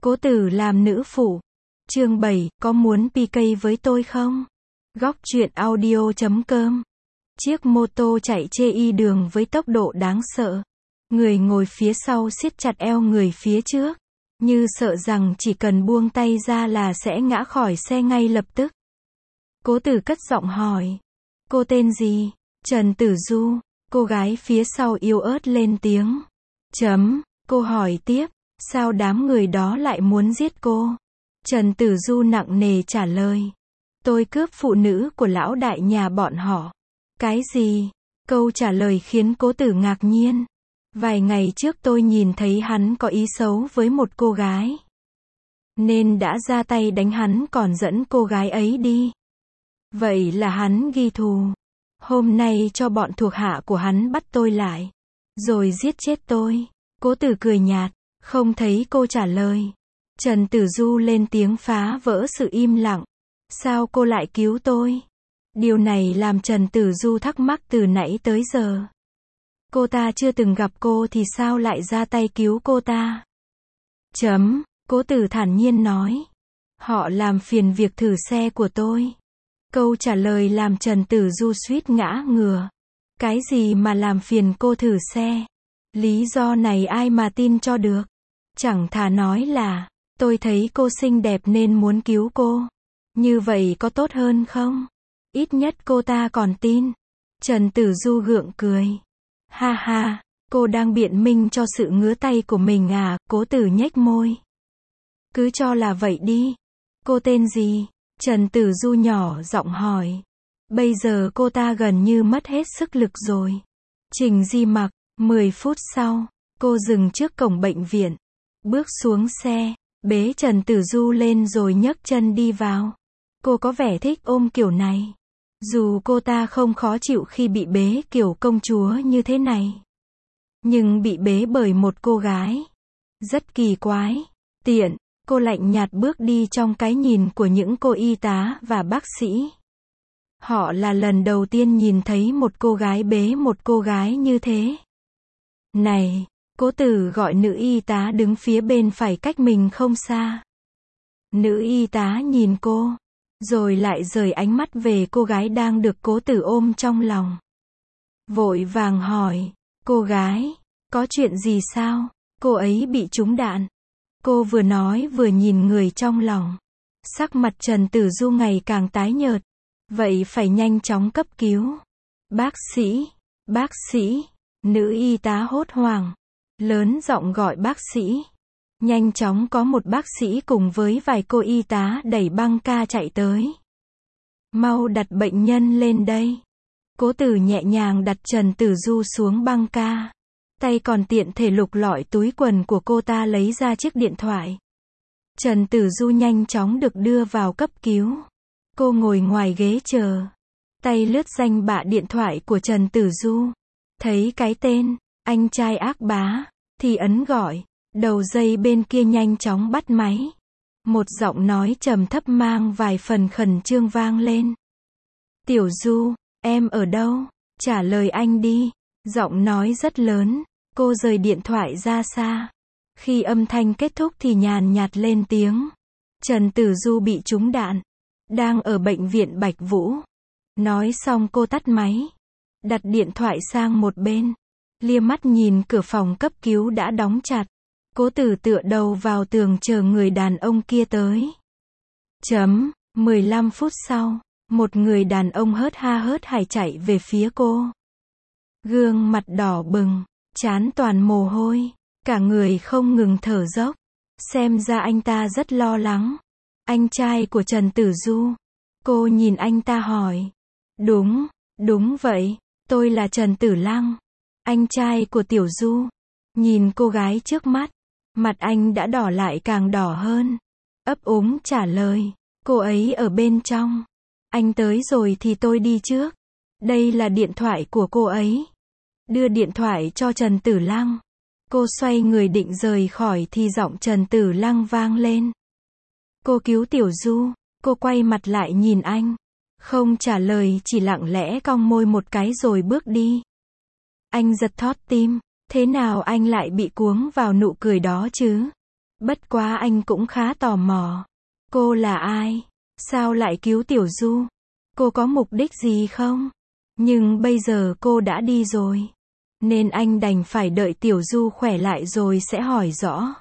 Cố Tử làm nữ phụ. Chương 7, có muốn PK với tôi không? Góc truyện audio.com. Chiếc mô tô chạy trên đường với tốc độ đáng sợ. Người ngồi phía sau siết chặt eo người phía trước, như sợ rằng chỉ cần buông tay ra là sẽ ngã khỏi xe ngay lập tức. Cố Tử cất giọng hỏi. Cô tên gì? Trần Tử Du. Cô gái phía sau yếu ớt lên tiếng. Cô hỏi tiếp. Sao đám người đó lại muốn giết cô? Trần Tử Du nặng nề trả lời. Tôi cướp phụ nữ của lão đại nhà bọn họ. Cái gì? Câu trả lời khiến Cố Tử ngạc nhiên. Vài ngày trước tôi nhìn thấy hắn có ý xấu với một cô gái, nên đã ra tay đánh hắn còn dẫn cô gái ấy đi. Vậy là hắn ghi thù. Hôm nay cho bọn thuộc hạ của hắn bắt tôi lại, rồi giết chết tôi. Cố Tử cười nhạt, không thấy cô trả lời. Trần Tử Du lên tiếng phá vỡ sự im lặng. Sao cô lại cứu tôi? Điều này làm Trần Tử Du thắc mắc từ nãy tới giờ. Cô ta chưa từng gặp cô thì sao lại ra tay cứu cô ta? Cố Tử thản nhiên nói. Họ làm phiền việc thử xe của tôi. Câu trả lời làm Trần Tử Du suýt ngã ngửa. Cái gì mà làm phiền cô thử xe? Lý do này ai mà tin cho được? Chẳng thà nói là, tôi thấy cô xinh đẹp nên muốn cứu cô. Như vậy có tốt hơn không? Ít nhất cô ta còn tin. Trần Tử Du gượng cười. Ha ha, cô đang biện minh cho sự ngứa tay của mình à? Cố Tử nhếch môi. Cứ cho là vậy đi. Cô tên gì? Trần Tử Du nhỏ giọng hỏi. Bây giờ cô ta gần như mất hết sức lực rồi. Trình Di Mặc. 10 phút sau, cô dừng trước cổng bệnh viện. Bước xuống xe, bế Trần Tử Du lên rồi nhấc chân đi vào. Cô có vẻ thích ôm kiểu này. Dù cô ta không khó chịu khi bị bế kiểu công chúa như thế này, nhưng bị bế bởi một cô gái rất kỳ quái. Tiện, cô lạnh nhạt bước đi trong cái nhìn của những cô y tá và bác sĩ. Họ là lần đầu tiên nhìn thấy một cô gái bế một cô gái như thế. Này, Cố Tử gọi nữ y tá đứng phía bên phải cách mình không xa. Nữ y tá nhìn cô, rồi lại rời ánh mắt về cô gái đang được Cố Tử ôm trong lòng. Vội vàng hỏi, cô gái, có chuyện gì sao? Cô ấy bị trúng đạn. Cô vừa nói vừa nhìn người trong lòng. Sắc mặt Trần Tử Du ngày càng tái nhợt. Vậy phải nhanh chóng cấp cứu. Bác sĩ, nữ y tá hốt hoảng, lớn giọng gọi bác sĩ. Nhanh chóng có một bác sĩ cùng với vài cô y tá đẩy băng ca chạy tới. Mau đặt bệnh nhân lên đây. Cố Tử nhẹ nhàng đặt Trần Tử Du xuống băng ca. Tay còn tiện thể lục lọi túi quần của cô ta lấy ra chiếc điện thoại. Trần Tử Du nhanh chóng được đưa vào cấp cứu. Cô ngồi ngoài ghế chờ. Tay lướt danh bạ điện thoại của Trần Tử Du. Thấy cái tên, anh trai ác bá, thì ấn gọi. Đầu dây bên kia nhanh chóng bắt máy. Một giọng nói trầm thấp mang vài phần khẩn trương vang lên. Tiểu Du, em ở đâu? Trả lời anh đi. Giọng nói rất lớn. Cô rời điện thoại ra xa. Khi âm thanh kết thúc thì nhàn nhạt lên tiếng. Trần Tử Du bị trúng đạn. Đang ở bệnh viện Bạch Vũ. Nói xong cô tắt máy. Đặt điện thoại sang một bên. Lia mắt nhìn cửa phòng cấp cứu đã đóng chặt. Cố Tử tựa đầu vào tường chờ người đàn ông kia tới. 15 phút sau, một người đàn ông hớt ha hớt hải chạy về phía cô. Gương mặt đỏ bừng, trán toàn mồ hôi, cả người không ngừng thở dốc. Xem ra anh ta rất lo lắng. Anh trai của Trần Tử Du. Cô nhìn anh ta hỏi. Đúng vậy, tôi là Trần Tử Lăng, anh trai của Tiểu Du. Nhìn cô gái trước mắt, mặt anh đã đỏ lại càng đỏ hơn. Ấp úng trả lời, cô ấy ở bên trong. Anh tới rồi thì tôi đi trước. Đây là điện thoại của cô ấy. Đưa điện thoại cho Trần Tử Lăng. Cô xoay người định rời khỏi thì giọng Trần Tử Lăng vang lên. Cô cứu Tiểu Du. Cô quay mặt lại nhìn anh. Không trả lời, chỉ lặng lẽ cong môi một cái rồi bước đi. Anh giật thót tim. Thế nào anh lại bị cuống vào nụ cười đó chứ? Bất quá anh cũng khá tò mò. Cô là ai? Sao lại cứu Tiểu Du? Cô có mục đích gì không? Nhưng bây giờ cô đã đi rồi. Nên anh đành phải đợi Tiểu Du khỏe lại rồi sẽ hỏi rõ.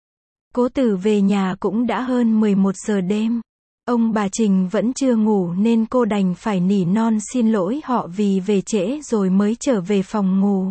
Cố Tử về nhà cũng đã hơn 11 giờ đêm. Ông bà Trình vẫn chưa ngủ nên cô đành phải nỉ non xin lỗi họ vì về trễ rồi mới trở về phòng ngủ.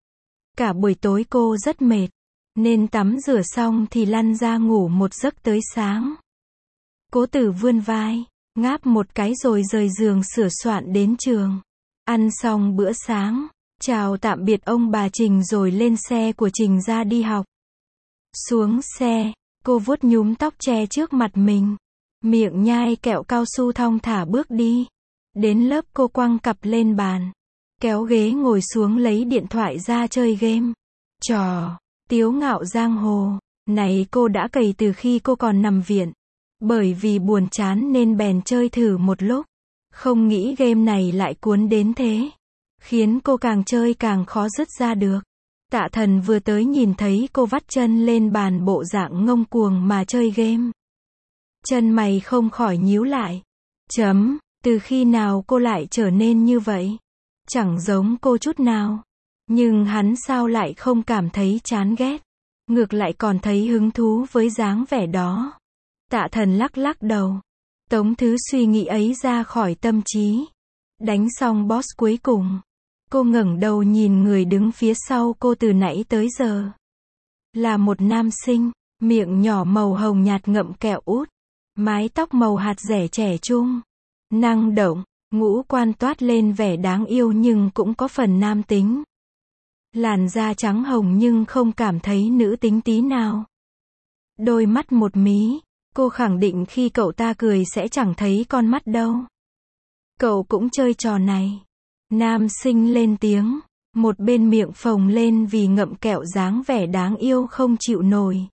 Cả buổi tối cô rất mệt, nên tắm rửa xong thì lăn ra ngủ một giấc tới sáng. Cố Tử vươn vai, ngáp một cái rồi rời giường sửa soạn đến trường. Ăn xong bữa sáng, chào tạm biệt ông bà Trình rồi lên xe của Trình ra đi học. Xuống xe, cô vuốt nhúm tóc che trước mặt mình, miệng nhai kẹo cao su thong thả bước đi. Đến lớp cô quăng cặp lên bàn, kéo ghế ngồi xuống lấy điện thoại ra chơi game. Trò Tiếu Ngạo Giang Hồ này cô đã cày từ khi cô còn nằm viện. Bởi vì buồn chán nên bèn chơi thử một lúc. Không nghĩ game này lại cuốn đến thế, khiến cô càng chơi càng khó dứt ra được. Tạ Thần vừa tới nhìn thấy cô vắt chân lên bàn bộ dạng ngông cuồng mà chơi game. Chân mày không khỏi nhíu lại. Từ khi nào cô lại trở nên như vậy? Chẳng giống cô chút nào. Nhưng hắn sao lại không cảm thấy chán ghét, ngược lại còn thấy hứng thú với dáng vẻ đó. Tạ Thần lắc lắc đầu, tống thứ suy nghĩ ấy ra khỏi tâm trí. Đánh xong boss cuối cùng, cô ngẩng đầu nhìn người đứng phía sau cô từ nãy tới giờ. Là một nam sinh, miệng nhỏ màu hồng nhạt ngậm kẹo út, mái tóc màu hạt dẻ trẻ trung, năng động, ngũ quan toát lên vẻ đáng yêu nhưng cũng có phần nam tính. Làn da trắng hồng nhưng không cảm thấy nữ tính tí nào. Đôi mắt một mí, cô khẳng định khi cậu ta cười sẽ chẳng thấy con mắt đâu. Cậu cũng chơi trò này. Nam sinh lên tiếng, một bên miệng phồng lên vì ngậm kẹo dáng vẻ đáng yêu không chịu nổi.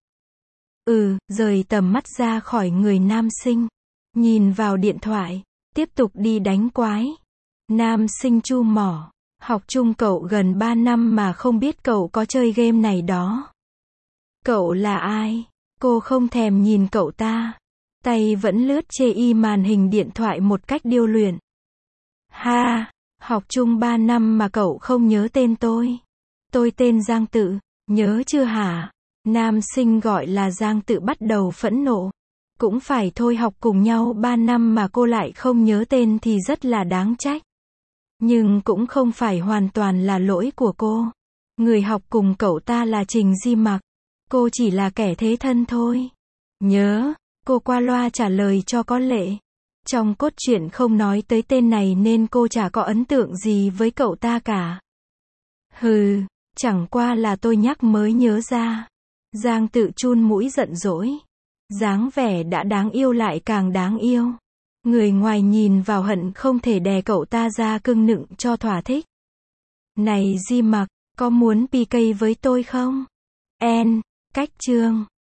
Rời tầm mắt ra khỏi người nam sinh, nhìn vào điện thoại, tiếp tục đi đánh quái. Nam sinh chu mỏ, học chung cậu gần 3 năm mà không biết cậu có chơi game này đó. Cậu là ai? Cô không thèm nhìn cậu ta, tay vẫn lướt chê y màn hình điện thoại một cách điêu luyện. Ha, học chung 3 năm mà cậu không nhớ tên tôi. Tôi tên Giang Tự, nhớ chưa hả? Nam sinh gọi là Giang Tự bắt đầu phẫn nộ. Cũng phải thôi, học cùng nhau 3 năm mà cô lại không nhớ tên thì rất là đáng trách. Nhưng cũng không phải hoàn toàn là lỗi của cô. Người học cùng cậu ta là Trình Di Mặc. Cô chỉ là kẻ thế thân thôi. Nhớ, cô qua loa trả lời cho có lệ. Trong cốt truyện không nói tới tên này nên cô chả có ấn tượng gì với cậu ta cả. Chẳng qua là tôi nhắc mới nhớ ra. Giang Tự chun mũi giận dỗi. Dáng vẻ đã đáng yêu lại càng đáng yêu. Người ngoài nhìn vào hận không thể đè cậu ta ra cưng nựng cho thỏa thích. Này Di Mặc, có muốn PK với tôi không? Cách chương